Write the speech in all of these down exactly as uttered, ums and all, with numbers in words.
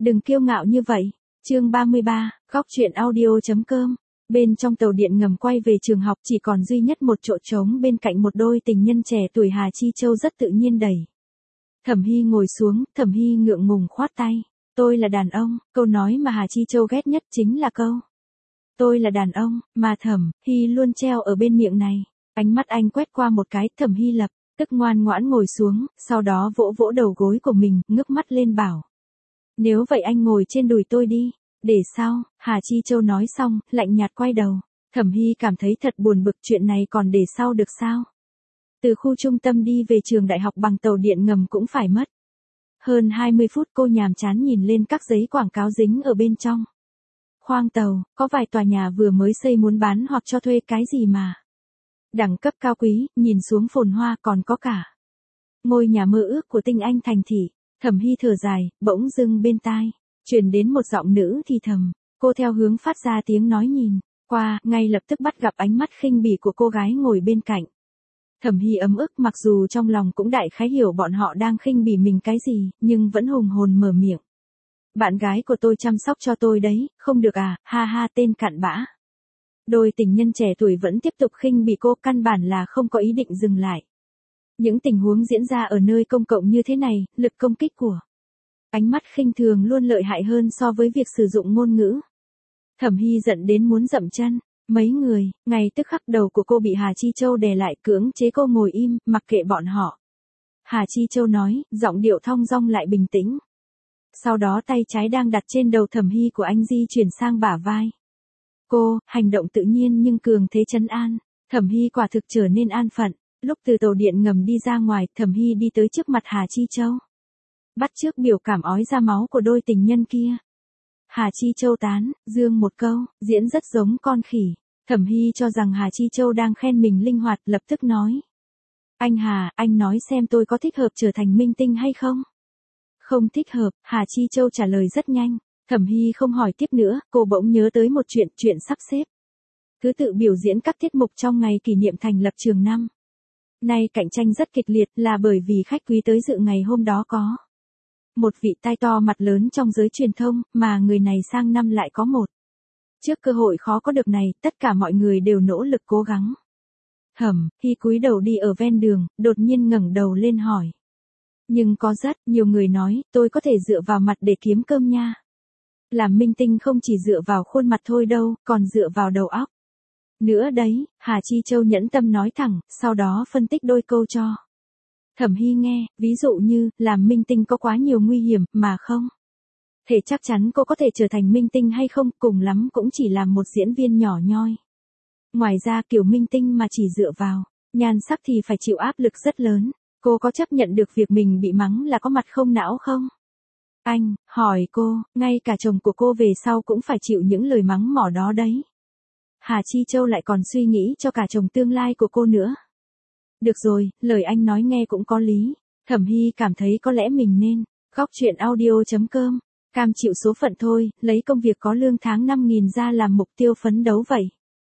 Đừng kiêu ngạo như vậy. Chương ba mươi ba, góc truyện audio.com. Bên trong tàu điện ngầm quay về trường học chỉ còn duy nhất một chỗ trống bên cạnh một đôi tình nhân trẻ tuổi Hà Chi Châu rất tự nhiên đẩy. Thẩm Hy ngồi xuống, Thẩm Hy ngượng ngùng khoát tay. Tôi là đàn ông, câu nói mà Hà Chi Châu ghét nhất chính là câu. Tôi là đàn ông, mà Thẩm Hy luôn treo ở bên miệng này. Ánh mắt anh quét qua một cái, Thẩm Hy lập tức ngoan ngoãn ngồi xuống, sau đó vỗ vỗ đầu gối của mình, ngước mắt lên bảo. Nếu vậy anh ngồi trên đùi tôi đi. Để sau, Hà Chi Châu nói xong, lạnh nhạt quay đầu. Thẩm Hy cảm thấy thật buồn bực, chuyện này còn để sau được sao? Từ khu trung tâm đi về trường đại học bằng tàu điện ngầm cũng phải mất hơn hai mươi phút. Cô nhàm chán nhìn lên các giấy quảng cáo dính ở bên trong khoang tàu, có vài tòa nhà vừa mới xây muốn bán hoặc cho thuê cái gì mà đẳng cấp cao quý, nhìn xuống phồn hoa, còn có cả ngôi nhà mơ ước của tinh anh thành thị. Thẩm Hy thở dài, bỗng dưng bên tai truyền đến một giọng nữ thì thầm. Cô theo hướng phát ra tiếng nói nhìn qua, ngay lập tức bắt gặp ánh mắt khinh bỉ của cô gái ngồi bên cạnh. Thẩm Hy ấm ức, mặc dù trong lòng cũng đại khái hiểu bọn họ đang khinh bỉ mình cái gì, nhưng vẫn hùng hồn mở miệng. Bạn gái của tôi chăm sóc cho tôi đấy, không được à, ha ha, tên cặn bã. Đôi tình nhân trẻ tuổi vẫn tiếp tục khinh bỉ cô, căn bản là không có ý định dừng lại. Những tình huống diễn ra ở nơi công cộng như thế này, lực công kích của ánh mắt khinh thường luôn lợi hại hơn so với việc sử dụng ngôn ngữ. Thẩm Hy giận đến muốn dậm chân. Mấy người, ngay tức khắc đầu của cô bị Hà Chi Châu đè lại, cưỡng chế cô ngồi im, mặc kệ bọn họ. Hà Chi Châu nói, giọng điệu thong dong lại bình tĩnh. Sau đó tay trái đang đặt trên đầu Thẩm Hy của anh di chuyển sang bả vai cô, hành động tự nhiên nhưng cường thế trấn an. Thẩm Hy quả thực trở nên an phận. Lúc từ tàu điện ngầm đi ra ngoài, Thẩm Hy đi tới trước mặt Hà Chi Châu, bắt chước biểu cảm ói ra máu của đôi tình nhân kia. Hà Chi Châu tán dương một câu, diễn rất giống con khỉ. Thẩm Hy cho rằng Hà Chi Châu đang khen mình linh hoạt, lập tức nói. Anh Hà, anh nói xem tôi có thích hợp trở thành minh tinh hay không? Không thích hợp, Hà Chi Châu trả lời rất nhanh. Thẩm Hy không hỏi tiếp nữa, cô bỗng nhớ tới một chuyện, chuyện sắp xếp thứ tự biểu diễn các tiết mục trong ngày kỷ niệm thành lập trường năm nay cạnh tranh rất kịch liệt, là bởi vì khách quý tới dự ngày hôm đó có một vị tai to mặt lớn trong giới truyền thông, mà người này sang năm lại có một trước cơ hội khó có được này, tất cả mọi người đều nỗ lực cố gắng. Thẩm Hy cúi đầu đi ở ven đường, đột nhiên ngẩng đầu lên hỏi. Nhưng có rất nhiều người nói, tôi có thể dựa vào mặt để kiếm cơm nha. Làm minh tinh không chỉ dựa vào khuôn mặt thôi đâu, còn dựa vào đầu óc nữa đấy. Hà Chi Châu nhẫn tâm nói thẳng, sau đó phân tích đôi câu cho Thẩm Hy nghe, ví dụ như, làm minh tinh có quá nhiều nguy hiểm, mà không thể chắc chắn cô có thể trở thành minh tinh hay không, cùng lắm cũng chỉ là một diễn viên nhỏ nhoi. Ngoài ra kiểu minh tinh mà chỉ dựa vào nhan sắc thì phải chịu áp lực rất lớn. Cô có chấp nhận được việc mình bị mắng là có mặt không não không? Anh hỏi cô, ngay cả chồng của cô về sau cũng phải chịu những lời mắng mỏ đó đấy. Hà Chi Châu lại còn suy nghĩ cho cả chồng tương lai của cô nữa. Được rồi, lời anh nói nghe cũng có lý. Thẩm Hy cảm thấy có lẽ mình nên góc truyện audio.com cam chịu số phận thôi, lấy công việc có lương tháng năm nghìn ra làm mục tiêu phấn đấu vậy.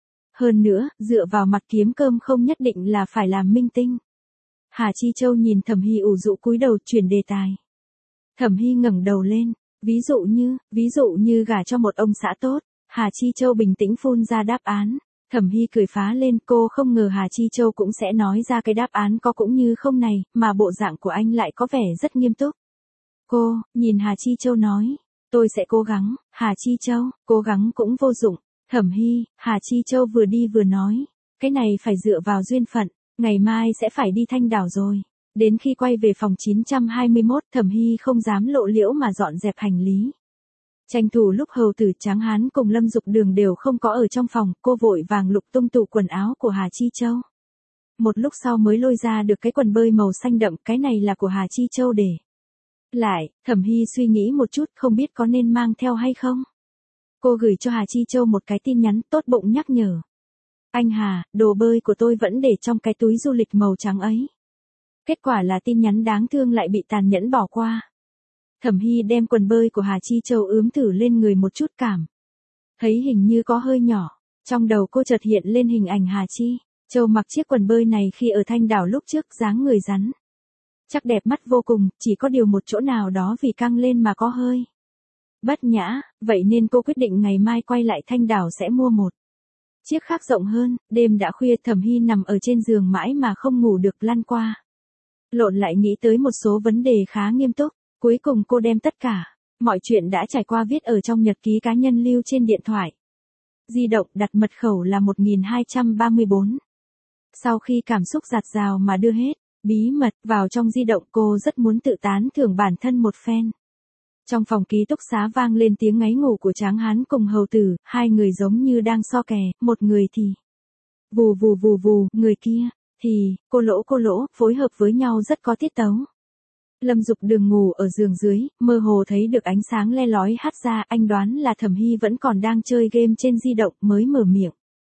Hơn nữa, dựa vào mặt kiếm cơm không nhất định là phải làm minh tinh. Hà Chi Châu nhìn Thẩm Hy ủ rũ cúi đầu, chuyển đề tài. Thẩm Hy ngẩng đầu lên, ví dụ như, ví dụ như gả cho một ông xã tốt. Hà Chi Châu bình tĩnh phun ra đáp án. Thẩm Hy cười phá lên, cô không ngờ Hà Chi Châu cũng sẽ nói ra cái đáp án có cũng như không này, mà bộ dạng của anh lại có vẻ rất nghiêm túc. Cô, nhìn Hà Chi Châu nói, tôi sẽ cố gắng. Hà Chi Châu, cố gắng cũng vô dụng. Thẩm Hy, Hà Chi Châu vừa đi vừa nói, cái này phải dựa vào duyên phận, ngày mai sẽ phải đi Thanh Đảo rồi. Đến khi quay về phòng chín trăm hai mươi mốt, Thẩm Hy không dám lộ liễu mà dọn dẹp hành lý. Tranh thủ lúc Hầu Tử Tráng Hán cùng Lâm Dục Đường đều không có ở trong phòng, cô vội vàng lục tung tủ quần áo của Hà Chi Châu. Một lúc sau mới lôi ra được cái quần bơi màu xanh đậm, cái này là của Hà Chi Châu để lại. Thẩm Hy suy nghĩ một chút, không biết có nên mang theo hay không. Cô gửi cho Hà Chi Châu một cái tin nhắn, tốt bụng nhắc nhở. Anh Hà, đồ bơi của tôi vẫn để trong cái túi du lịch màu trắng ấy. Kết quả là tin nhắn đáng thương lại bị tàn nhẫn bỏ qua. Thẩm Hy đem quần bơi của Hà Chi Châu ướm thử lên người một chút, cảm thấy hình như có hơi nhỏ. Trong đầu cô chợt hiện lên hình ảnh Hà Chi Châu mặc chiếc quần bơi này khi ở Thanh Đảo lúc trước, dáng người rắn chắc đẹp mắt vô cùng, chỉ có điều một chỗ nào đó vì căng lên mà có hơi Bất nhã, vậy nên cô quyết định ngày mai quay lại Thanh Đảo sẽ mua một chiếc khác rộng hơn. Đêm đã khuya, Thẩm Hy nằm ở trên giường mãi mà không ngủ được, lăn qua lộn lại nghĩ tới một số vấn đề khá nghiêm túc. Cuối cùng cô đem tất cả mọi chuyện đã trải qua viết ở trong nhật ký cá nhân lưu trên điện thoại di động, đặt mật khẩu là một nghìn hai trăm ba mươi bốn. Sau khi cảm xúc dạt dào mà đưa hết bí mật vào trong di động, cô rất muốn tự tán thưởng bản thân một phen. Trong phòng ký túc xá vang lên tiếng ngáy ngủ của Tráng Hán cùng Hầu Tử, hai người giống như đang so kè, một người thì vù vù vù vù, người kia thì cô lỗ cô lỗ, phối hợp với nhau rất có tiết tấu. Lâm Dục Đường ngủ ở giường dưới, mơ hồ thấy được ánh sáng le lói hắt ra, anh đoán là Thẩm Hy vẫn còn đang chơi game trên di động, mới mở miệng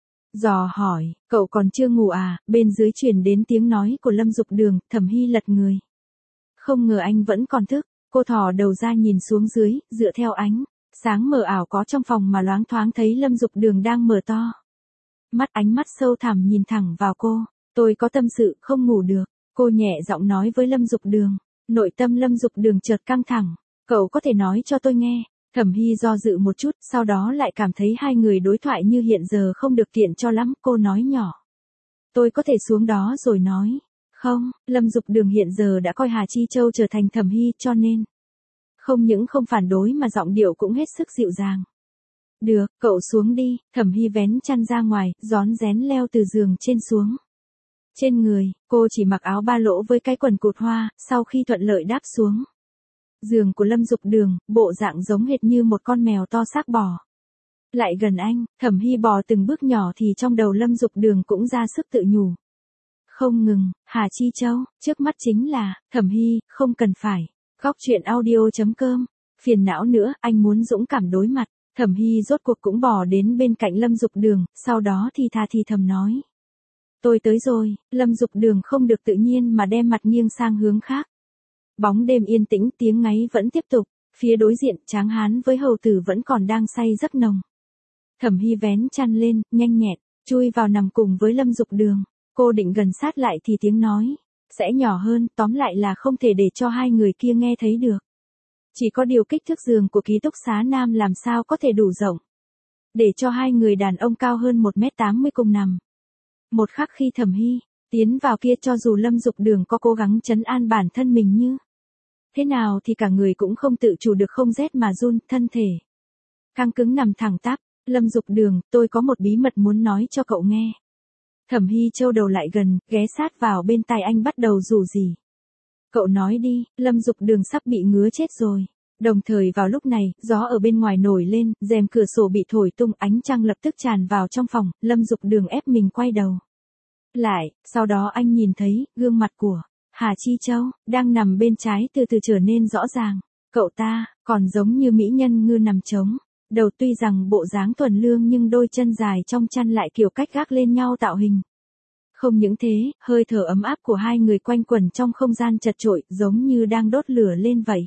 dò hỏi, cậu còn chưa ngủ à? Bên dưới truyền đến tiếng nói của Lâm Dục Đường. Thẩm Hy lật người, không ngờ anh vẫn còn thức. Cô thò đầu ra nhìn xuống dưới, dựa theo ánh sáng mờ ảo có trong phòng mà loáng thoáng thấy Lâm Dục Đường đang mở to mắt, ánh mắt sâu thẳm nhìn thẳng vào cô. Tôi có tâm sự, không ngủ được. Cô nhẹ giọng nói với Lâm Dục Đường. Nội tâm Lâm Dục Đường chợt căng thẳng. Cậu có thể nói cho tôi nghe. Thẩm Hy do dự một chút, sau đó lại cảm thấy hai người đối thoại như hiện giờ không được tiện cho lắm. Cô nói nhỏ, tôi có thể xuống đó rồi nói. Không, Lâm Dục Đường hiện giờ đã coi Hà Chi Châu trở thành Thẩm Hy, cho nên không những không phản đối mà giọng điệu cũng hết sức dịu dàng. Được, cậu xuống đi. Thẩm Hy vén chăn ra ngoài, rón rén leo từ giường trên xuống. Trên người, cô chỉ mặc áo ba lỗ với cái quần cụt hoa. Sau khi thuận lợi đáp xuống giường của Lâm Dục Đường, bộ dạng giống hệt như một con mèo to xác bò lại gần anh. Thẩm Hy bò từng bước nhỏ thì trong đầu Lâm Dục Đường cũng ra sức tự nhủ không ngừng. Hà Chi Châu, trước mắt chính là Thẩm Hy, không cần phải. Góc truyện audio chấm com. Phiền não nữa, anh muốn dũng cảm đối mặt. Thẩm Hy rốt cuộc cũng bò đến bên cạnh Lâm Dục Đường, sau đó thì thà thì thầm nói. Tôi tới rồi. Lâm Dục Đường không được tự nhiên mà đem mặt nghiêng sang hướng khác. Bóng đêm yên tĩnh, tiếng ngáy vẫn tiếp tục. Phía đối diện, Tráng Hán với Hầu Tử vẫn còn đang say giấc nồng. Thẩm Hy vén chăn lên, nhanh nhẹn, chui vào nằm cùng với Lâm Dục Đường. Cô định gần sát lại thì tiếng nói sẽ nhỏ hơn, tóm lại là không thể để cho hai người kia nghe thấy được. Chỉ có điều kích thước giường của ký túc xá nam làm sao có thể đủ rộng để cho hai người đàn ông cao hơn một mét tám mươi cùng nằm. Một khắc khi Thẩm Hy tiến vào kia, cho dù Lâm Dục Đường có cố gắng trấn an bản thân mình như thế nào thì cả người cũng không tự chủ được không rét mà run, thân thể căng cứng nằm thẳng tắp. Lâm Dục Đường, tôi có một bí mật muốn nói cho cậu nghe. Thẩm Hy trâu đầu lại gần, ghé sát vào bên tai anh bắt đầu rủ rỉ. Cậu nói đi. Lâm Dục Đường sắp bị ngứa chết rồi. Đồng thời vào lúc này, gió ở bên ngoài nổi lên, rèm cửa sổ bị thổi tung, ánh trăng lập tức tràn vào trong phòng. Lâm Dục Đường ép mình quay đầu lại, sau đó anh nhìn thấy gương mặt của Hà Chi Châu đang nằm bên trái từ từ trở nên rõ ràng. Cậu ta còn giống như mỹ nhân ngư nằm trống đầu, tuy rằng bộ dáng thuần lương nhưng đôi chân dài trong chăn lại kiểu cách gác lên nhau tạo hình. Không những thế, hơi thở ấm áp của hai người quanh quẩn trong không gian chật chội, giống như đang đốt lửa lên vậy.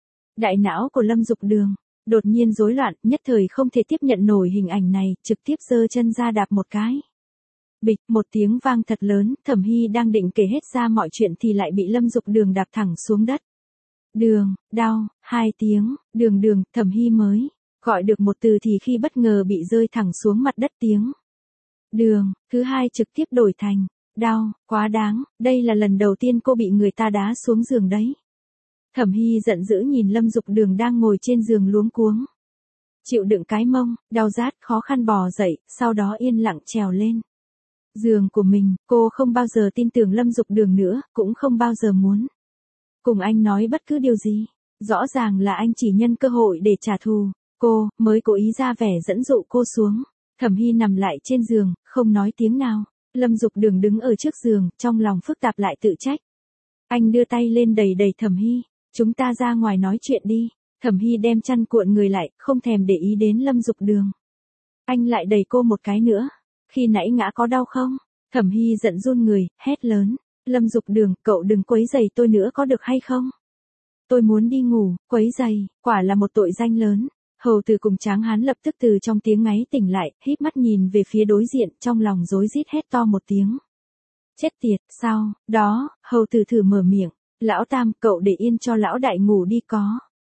Đại não của Lâm Dục Đường đột nhiên rối loạn, nhất thời không thể tiếp nhận nổi hình ảnh này, trực tiếp giơ chân ra đạp một cái. Bịch, một tiếng vang thật lớn. Thẩm Hy đang định kể hết ra mọi chuyện thì lại bị Lâm Dục Đường đạp thẳng xuống đất. Đường, đau, hai tiếng, đường đường. Thẩm Hy mới gọi được một từ thì khi bất ngờ bị rơi thẳng xuống mặt đất, tiếng đường thứ hai trực tiếp đổi thành đau, quá đáng. Đây là lần đầu tiên cô bị người ta đá xuống giường đấy. Thẩm Hy giận dữ nhìn Lâm Dục Đường đang ngồi trên giường luống cuống chịu đựng cái mông đau rát, khó khăn bò dậy, sau đó yên lặng trèo lên giường của mình. Cô không bao giờ tin tưởng Lâm Dục Đường nữa, cũng không bao giờ muốn cùng anh nói bất cứ điều gì. Rõ ràng là anh chỉ nhân cơ hội để trả thù cô, mới cố ý ra vẻ dẫn dụ cô xuống. Thẩm Hy nằm lại trên giường, không nói tiếng nào. Lâm Dục Đường đứng ở trước giường, trong lòng phức tạp lại tự trách. Anh đưa tay lên đẩy đẩy Thẩm Hy. Chúng ta ra ngoài nói chuyện đi. Thẩm Hy đem chăn cuộn người lại, không thèm để ý đến Lâm Dục Đường. Anh lại đẩy cô một cái nữa. Khi nãy ngã có đau không? Thẩm Hy giận run người, hét lớn. Lâm Dục Đường, cậu đừng quấy rầy tôi nữa có được hay không? Tôi muốn đi ngủ. Quấy rầy, quả là một tội danh lớn. Hầu Tử cùng Tráng Hán lập tức từ trong tiếng ngáy tỉnh lại, híp mắt nhìn về phía đối diện, trong lòng rối rít hét to một tiếng. Chết tiệt. Sau đó, Hầu Tử thử mở miệng. Lão Tam, cậu để yên cho lão đại ngủ đi có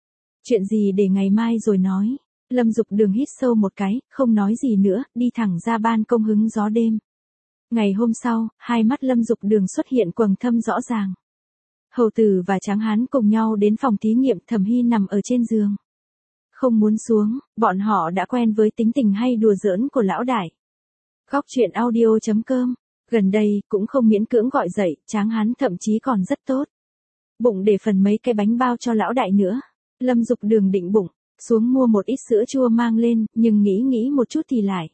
Chuyện gì để ngày mai rồi nói. Lâm Dục Đường hít sâu một cái, không nói gì nữa, đi thẳng ra ban công hứng gió đêm. Ngày hôm sau, hai mắt Lâm Dục Đường xuất hiện quầng thâm rõ ràng. Hầu Tử và Tráng Hán cùng nhau đến phòng thí nghiệm, Thẩm Hy nằm ở trên giường. Không muốn xuống, bọn họ đã quen với tính tình hay đùa giỡn của lão đại. Góc truyện audio chấm com, gần đây cũng không miễn cưỡng gọi dậy, Tráng Hán thậm chí còn rất tốt. Bụng để phần mấy cái bánh bao cho lão đại nữa. Lâm Dục Đường định bụng, xuống mua một ít sữa chua mang lên, nhưng nghĩ nghĩ một chút thì lại.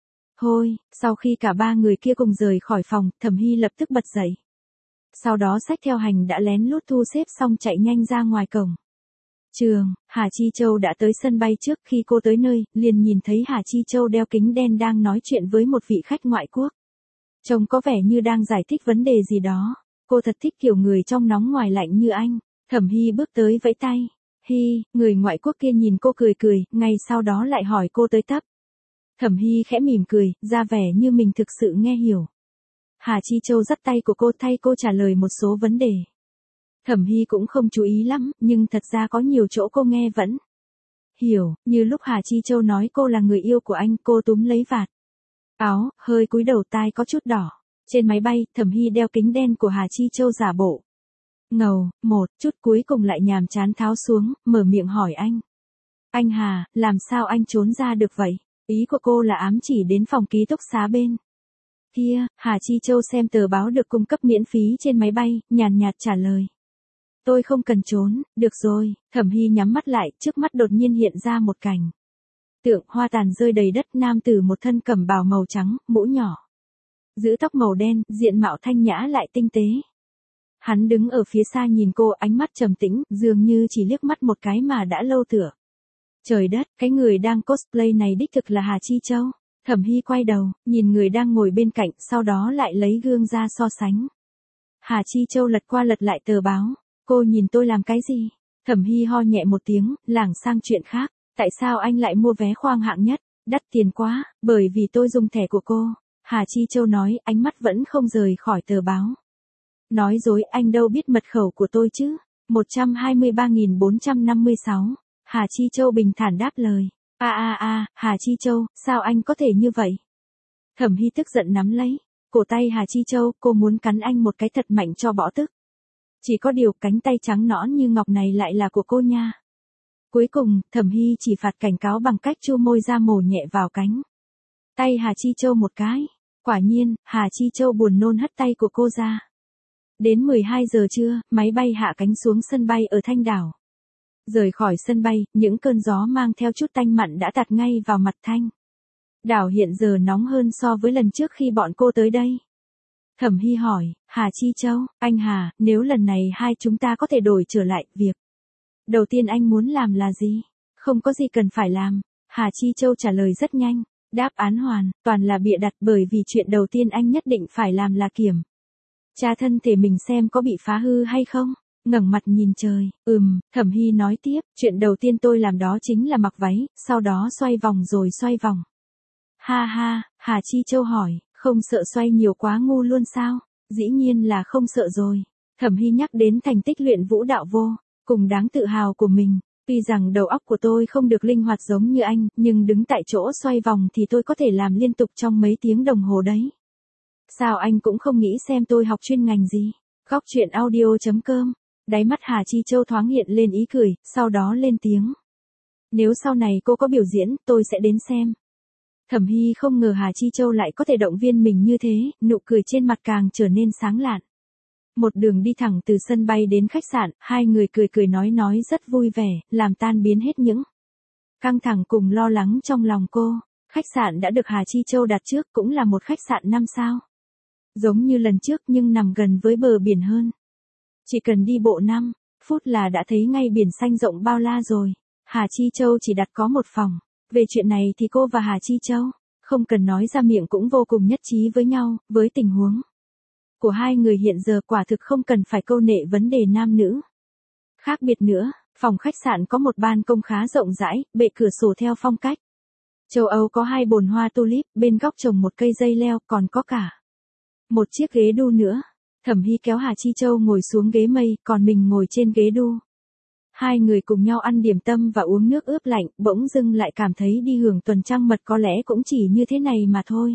Thôi, sau khi cả ba người kia cùng rời khỏi phòng, Thẩm Hy lập tức bật dậy. Sau đó xách theo hành đã lén lút thu xếp xong chạy nhanh ra ngoài cổng. Trường, Hà Chi Châu đã tới sân bay trước, khi cô tới nơi, liền nhìn thấy Hà Chi Châu đeo kính đen đang nói chuyện với một vị khách ngoại quốc. Trông có vẻ như đang giải thích vấn đề gì đó. Cô thật thích kiểu người trong nóng ngoài lạnh như anh. Thẩm Hy bước tới vẫy tay. Hi, người ngoại quốc kia nhìn cô cười cười, ngay sau đó lại hỏi cô tới tấp. Thẩm Hy khẽ mỉm cười, ra vẻ như mình thực sự nghe hiểu. Hà Chi Châu dắt tay của cô thay cô trả lời một số vấn đề. Thẩm Hy cũng không chú ý lắm, nhưng thật ra có nhiều chỗ cô nghe vẫn hiểu, như lúc Hà Chi Châu nói cô là người yêu của anh, cô túm lấy vạt áo, hơi cúi đầu, tai có chút đỏ. Trên máy bay, Thẩm Hy đeo kính đen của Hà Chi Châu giả bộ ngầu, một chút cuối cùng lại nhàm chán tháo xuống, mở miệng hỏi anh. Anh Hà, làm sao anh trốn ra được vậy? Ý của cô là ám chỉ đến phòng ký túc xá bên kia. Hà Chi Châu xem tờ báo được cung cấp miễn phí trên máy bay, nhàn nhạt trả lời. Tôi không cần trốn, được rồi. Thẩm Hy nhắm mắt lại, trước mắt đột nhiên hiện ra một cảnh tượng hoa tàn rơi đầy đất, nam tử một thân cẩm bào màu trắng, mũ nhỏ, giữ tóc màu đen, diện mạo thanh nhã lại tinh tế. Hắn đứng ở phía xa nhìn cô, ánh mắt trầm tĩnh, dường như chỉ liếc mắt một cái mà đã lâu tựa. Trời đất, cái người đang cosplay này đích thực là Hà Chi Châu. Thẩm Hy quay đầu, nhìn người đang ngồi bên cạnh, sau đó lại lấy gương ra so sánh. Hà Chi Châu lật qua lật lại tờ báo. Cô nhìn tôi làm cái gì? Thẩm Hy ho nhẹ một tiếng, lảng sang chuyện khác. Tại sao anh lại mua vé khoang hạng nhất? Đắt tiền quá, bởi vì tôi dùng thẻ của cô. Hà Chi Châu nói, ánh mắt vẫn không rời khỏi tờ báo. Nói dối, anh đâu biết mật khẩu của tôi chứ? một trăm hai mươi ba nghìn bốn trăm năm mươi sáu. Hà Chi Châu bình thản đáp lời. A a a, Hà Chi Châu, sao anh có thể như vậy? Thẩm Hy tức giận nắm lấy cổ tay Hà Chi Châu, cô muốn cắn anh một cái thật mạnh cho bỏ tức. Chỉ có điều cánh tay trắng nõn như ngọc này lại là của cô nha. Cuối cùng, Thẩm Hy chỉ phạt cảnh cáo bằng cách chu môi ra mổ nhẹ vào cánh tay Hà Chi Châu một cái. Quả nhiên, Hà Chi Châu buồn nôn hất tay của cô ra. Đến mười hai giờ trưa, máy bay hạ cánh xuống sân bay ở Thanh Đảo. Rời khỏi sân bay, những cơn gió mang theo chút tanh mặn đã tạt ngay vào mặt Thanh Đảo hiện giờ nóng hơn so với lần trước khi bọn cô tới đây. Thẩm Hy hỏi, Hà Chi Châu, anh Hà, nếu lần này hai chúng ta có thể đổi trở lại, việc đầu tiên anh muốn làm là gì? Không có gì cần phải làm. Hà Chi Châu trả lời rất nhanh. Đáp án hoàn toàn là bịa đặt, bởi vì chuyện đầu tiên anh nhất định phải làm là kiểm tra thân thể mình xem có bị phá hư hay không. Ngẩng mặt nhìn trời, ừm, Thẩm Hy nói tiếp, chuyện đầu tiên tôi làm đó chính là mặc váy, sau đó xoay vòng rồi xoay vòng. Ha ha, Hà Chi Châu hỏi, không sợ xoay nhiều quá ngu luôn sao? Dĩ nhiên là không sợ rồi. Thẩm Hy nhắc đến thành tích luyện vũ đạo vô cùng đáng tự hào của mình. Tuy rằng đầu óc của tôi không được linh hoạt giống như anh, nhưng đứng tại chỗ xoay vòng thì tôi có thể làm liên tục trong mấy tiếng đồng hồ đấy. Sao anh cũng không nghĩ xem tôi học chuyên ngành gì? Góc truyện audio chấm com. Đáy mắt Hà Chi Châu thoáng hiện lên ý cười, sau đó lên tiếng. Nếu sau này cô có biểu diễn, tôi sẽ đến xem. Thẩm Hy không ngờ Hà Chi Châu lại có thể động viên mình như thế, nụ cười trên mặt càng trở nên sáng lạn. Một đường đi thẳng từ sân bay đến khách sạn, hai người cười cười nói nói rất vui vẻ, làm tan biến hết những căng thẳng cùng lo lắng trong lòng cô. Khách sạn đã được Hà Chi Châu đặt trước, cũng là một khách sạn năm sao. Giống như lần trước nhưng nằm gần với bờ biển hơn. Chỉ cần đi bộ năm phút là đã thấy ngay biển xanh rộng bao la rồi. Hà Chi Châu chỉ đặt có một phòng. Về chuyện này thì cô và Hà Chi Châu, không cần nói ra miệng cũng vô cùng nhất trí với nhau, với tình huống của hai người hiện giờ quả thực không cần phải câu nệ vấn đề nam nữ. Khác biệt nữa, phòng khách sạn có một ban công khá rộng rãi, bệ cửa sổ theo phong cách châu Âu, có hai bồn hoa tulip, bên góc trồng một cây dây leo, còn có cả một chiếc ghế đu nữa. Thẩm Hy kéo Hà Chi Châu ngồi xuống ghế mây, còn mình ngồi trên ghế đu. Hai người cùng nhau ăn điểm tâm và uống nước ướp lạnh, bỗng dưng lại cảm thấy đi hưởng tuần trăng mật có lẽ cũng chỉ như thế này mà thôi.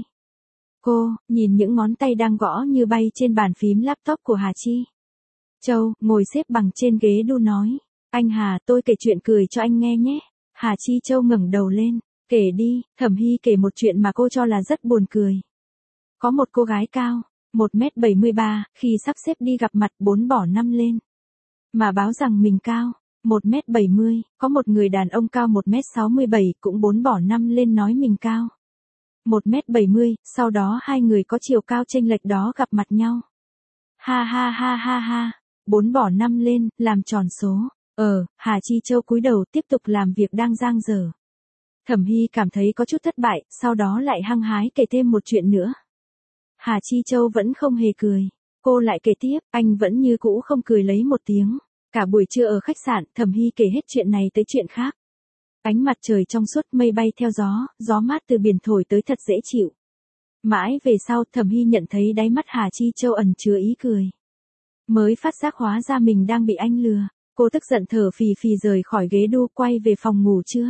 Cô, nhìn những ngón tay đang gõ như bay trên bàn phím laptop của Hà Chi Châu, ngồi xếp bằng trên ghế đu nói. Anh Hà, tôi kể chuyện cười cho anh nghe nhé. Hà Chi Châu ngẩng đầu lên. Kể đi, Thẩm Hy kể một chuyện mà cô cho là rất buồn cười. Có một cô gái cao, một mét bảy mươi ba, khi sắp xếp đi gặp mặt bốn bỏ năm lên. Mà báo rằng mình cao, một mét bảy mươi, có một người đàn ông cao một mét sáu mươi bảy cũng bốn bỏ năm lên nói mình cao. một mét bảy mươi, sau đó hai người có chiều cao chênh lệch đó gặp mặt nhau. Ha ha ha ha ha, bốn bỏ năm lên, làm tròn số. Ờ, Hà Chi Châu cúi đầu tiếp tục làm việc đang dang dở. Thẩm Hy cảm thấy có chút thất bại, sau đó lại hăng hái kể thêm một chuyện nữa. Hà Chi Châu vẫn không hề cười. Cô lại kể tiếp, anh vẫn như cũ không cười lấy một tiếng. Cả buổi trưa ở khách sạn, Thẩm Hy kể hết chuyện này tới chuyện khác. Ánh mặt trời trong suốt, mây bay theo gió, gió mát từ biển thổi tới thật dễ chịu. Mãi về sau, Thẩm Hy nhận thấy đáy mắt Hà Chi Châu ẩn chứa ý cười. Mới phát giác hóa ra mình đang bị anh lừa. Cô tức giận thở phì phì rời khỏi ghế đu quay về phòng ngủ trưa.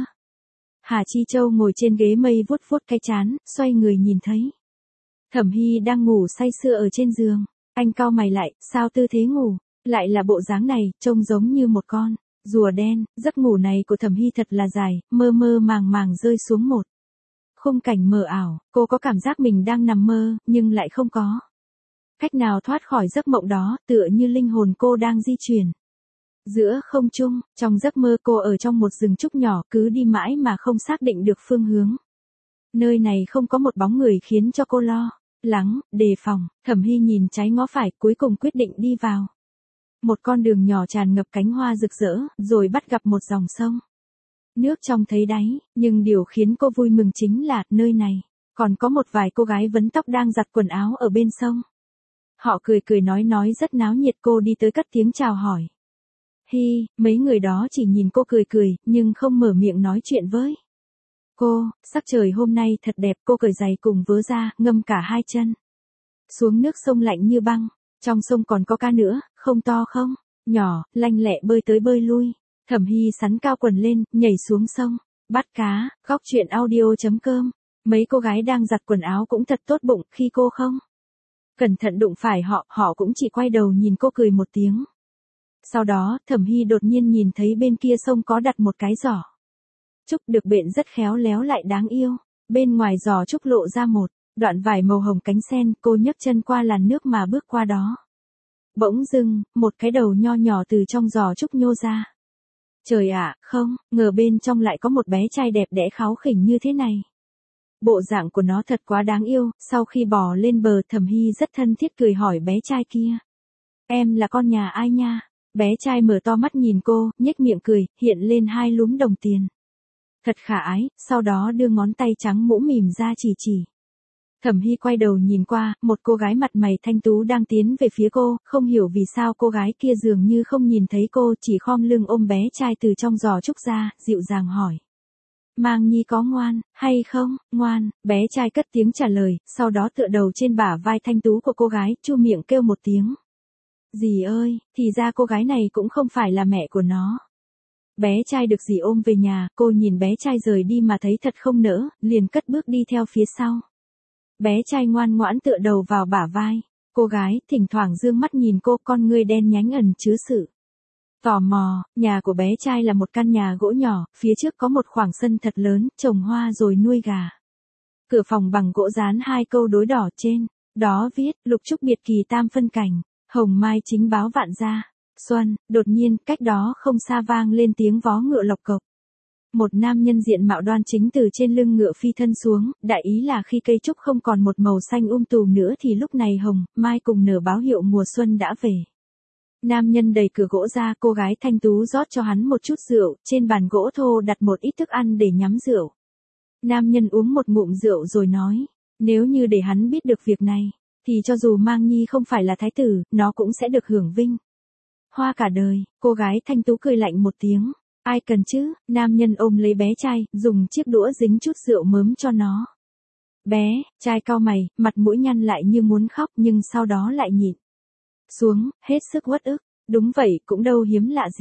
Hà Chi Châu ngồi trên ghế mây vuốt vuốt cái trán, xoay người nhìn thấy. Thẩm Hy đang ngủ say sưa ở trên giường. Anh cau mày lại, sao tư thế ngủ, lại là bộ dáng này, trông giống như một con rùa đen. Giấc ngủ này của Thẩm Hy thật là dài, mơ mơ màng màng rơi xuống một khung cảnh mờ ảo. Cô có cảm giác mình đang nằm mơ, nhưng lại không có cách nào thoát khỏi giấc mộng đó, tựa như linh hồn cô đang di chuyển giữa không trung. Trong giấc mơ cô ở trong một rừng trúc nhỏ, cứ đi mãi mà không xác định được phương hướng. Nơi này không có một bóng người khiến cho cô lo lắng, đề phòng. Thẩm Hy nhìn trái ngó phải, cuối cùng quyết định đi vào một con đường nhỏ tràn ngập cánh hoa rực rỡ, rồi bắt gặp một dòng sông. Nước trong thấy đáy, nhưng điều khiến cô vui mừng chính là, nơi này còn có một vài cô gái vấn tóc đang giặt quần áo ở bên sông. Họ cười cười nói nói rất náo nhiệt. Cô đi tới cất tiếng chào hỏi. Hi, mấy người đó chỉ nhìn cô cười cười, nhưng không mở miệng nói chuyện với cô. Sắc trời hôm nay thật đẹp. Cô cởi giày cùng vớ ra, ngâm cả hai chân xuống nước sông lạnh như băng. Trong sông còn có cá nữa, không to không nhỏ, lanh lẹ bơi tới bơi lui. Thẩm Hy sắn cao quần lên, nhảy xuống sông, bắt cá. Góc truyện audio chấm com. Mấy cô gái đang giặt quần áo cũng thật tốt bụng, khi cô không cẩn thận đụng phải họ, họ cũng chỉ quay đầu nhìn cô cười một tiếng. Sau đó, Thẩm Hy đột nhiên nhìn thấy bên kia sông có đặt một cái giỏ trúc được bện rất khéo léo lại đáng yêu. Bên ngoài giỏ trúc lộ ra một đoạn vải màu hồng cánh sen. Cô nhấc chân qua làn nước mà bước qua đó. Bỗng dưng, một cái đầu nho nhỏ từ trong giỏ trúc nhô ra. Trời ạ, không ngờ bên trong lại có một bé trai đẹp đẽ kháu khỉnh như thế này. Bộ dạng của nó thật quá đáng yêu. Sau khi bò lên bờ, Thẩm Hy rất thân thiết cười hỏi bé trai kia. Em là con nhà ai nha? Bé trai mở to mắt nhìn cô, nhếch miệng cười, hiện lên hai lúm đồng tiền. Thật khả ái, sau đó đưa ngón tay trắng mũm mỉm ra chỉ chỉ. Thẩm Hy quay đầu nhìn qua, một cô gái mặt mày thanh tú đang tiến về phía cô, không hiểu vì sao cô gái kia dường như không nhìn thấy cô, chỉ khom lưng ôm bé trai từ trong giỏ trúc ra, dịu dàng hỏi. Mang Nhi có ngoan, hay không? Ngoan, bé trai cất tiếng trả lời, sau đó tựa đầu trên bả vai thanh tú của cô gái, chu miệng kêu một tiếng. Dì ơi, thì ra cô gái này cũng không phải là mẹ của nó. Bé trai được dì ôm về nhà, cô nhìn bé trai rời đi mà thấy thật không nỡ, liền cất bước đi theo phía sau. Bé trai ngoan ngoãn tựa đầu vào bả vai cô gái, thỉnh thoảng dương mắt nhìn cô, con ngươi đen nhánh ẩn chứa sự tò mò. Nhà của bé trai là một căn nhà gỗ nhỏ, phía trước có một khoảng sân thật lớn, trồng hoa rồi nuôi gà. Cửa phòng bằng gỗ dán hai câu đối đỏ, trên đó viết, lục trúc biệt kỳ tam phân cảnh, hồng mai chính báo vạn gia xuân. Đột nhiên, cách đó không xa vang lên tiếng vó ngựa lộc cộc. Một nam nhân diện mạo đoan chính từ trên lưng ngựa phi thân xuống, đại ý là khi cây trúc không còn một màu xanh um tùm nữa thì lúc này hồng mai cùng nở báo hiệu mùa xuân đã về. Nam nhân đẩy cửa gỗ ra, cô gái thanh tú rót cho hắn một chút rượu, trên bàn gỗ thô đặt một ít thức ăn để nhắm rượu. Nam nhân uống một ngụm rượu rồi nói, nếu như để hắn biết được việc này, thì cho dù Mang Nhi không phải là thái tử, nó cũng sẽ được hưởng vinh hoa cả đời. Cô gái thanh tú cười lạnh một tiếng. Ai cần chứ? Nam nhân ôm lấy bé trai, dùng chiếc đũa dính chút rượu mớm cho nó. Bé trai cau mày, mặt mũi nhăn lại như muốn khóc, nhưng sau đó lại nhịn xuống, hết sức uất ức. Đúng vậy, cũng đâu hiếm lạ gì.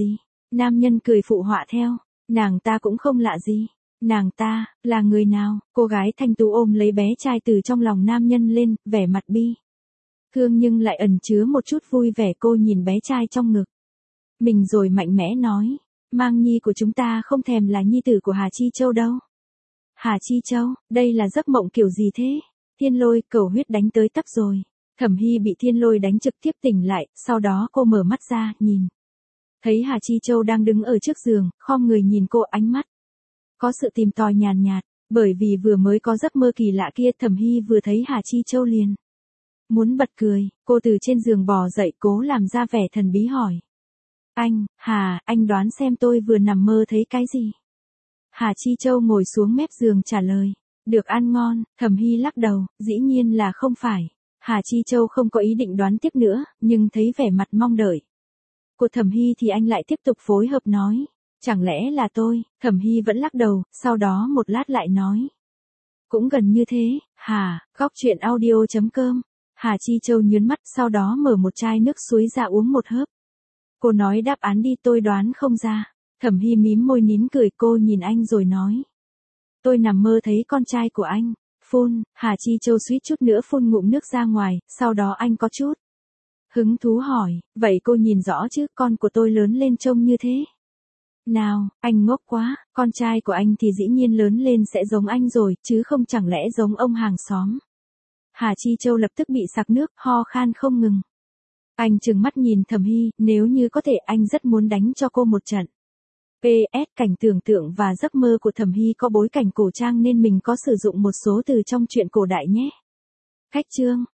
Nam nhân cười phụ họa theo. Nàng ta cũng không lạ gì. Nàng ta, là người nào? Cô gái thanh tú ôm lấy bé trai từ trong lòng nam nhân lên, vẻ mặt bi thương nhưng lại ẩn chứa một chút vui vẻ. Cô nhìn bé trai trong ngực mình rồi mạnh mẽ nói. Mang nhi của chúng ta không thèm là nhi tử của Hà Chi Châu đâu. Hà Chi Châu, đây là giấc mộng kiểu gì thế? Thiên Lôi, cầu huyết đánh tới tấp rồi. Thẩm Hy bị Thiên Lôi đánh trực tiếp tỉnh lại, sau đó cô mở mắt ra, nhìn. Thấy Hà Chi Châu đang đứng ở trước giường, khom người nhìn cô, ánh mắt có sự tìm tòi nhàn nhạt, bởi vì vừa mới có giấc mơ kỳ lạ kia. Thẩm Hy vừa thấy Hà Chi Châu liền muốn bật cười. Cô từ trên giường bò dậy, cố làm ra vẻ thần bí hỏi. Anh, Hà, anh đoán xem tôi vừa nằm mơ thấy cái gì? Hà Chi Châu ngồi xuống mép giường trả lời. Được ăn ngon. Thẩm Hy lắc đầu, dĩ nhiên là không phải. Hà Chi Châu không có ý định đoán tiếp nữa, nhưng thấy vẻ mặt mong đợi của Thẩm Hy thì anh lại tiếp tục phối hợp nói. Chẳng lẽ là tôi? Thẩm Hy vẫn lắc đầu, sau đó một lát lại nói. Cũng gần như thế. Hà, góc truyện audio chấm com. Hà Chi Châu nhướng mắt, sau đó mở một chai nước suối ra uống một hớp. Cô nói đáp án đi, tôi đoán không ra. Thẩm Hy mím môi nín cười. Cô nhìn anh rồi nói. Tôi nằm mơ thấy con trai của anh. Phun. Hà Chi Châu suýt chút nữa phun ngụm nước ra ngoài, sau đó anh có chút hứng thú hỏi. Vậy cô nhìn rõ chứ, con của tôi lớn lên trông như thế nào? Anh ngốc quá, con trai của anh thì dĩ nhiên lớn lên sẽ giống anh rồi, chứ không chẳng lẽ giống ông hàng xóm. Hà Chi Châu lập tức bị sặc nước, ho khan không ngừng. Anh trừng mắt nhìn Thẩm Hy, nếu như có thể anh rất muốn đánh cho cô một trận. pê ét Cảnh tưởng tượng và giấc mơ của Thẩm Hy có bối cảnh cổ trang nên mình có sử dụng một số từ trong truyện cổ đại nhé. Cách chương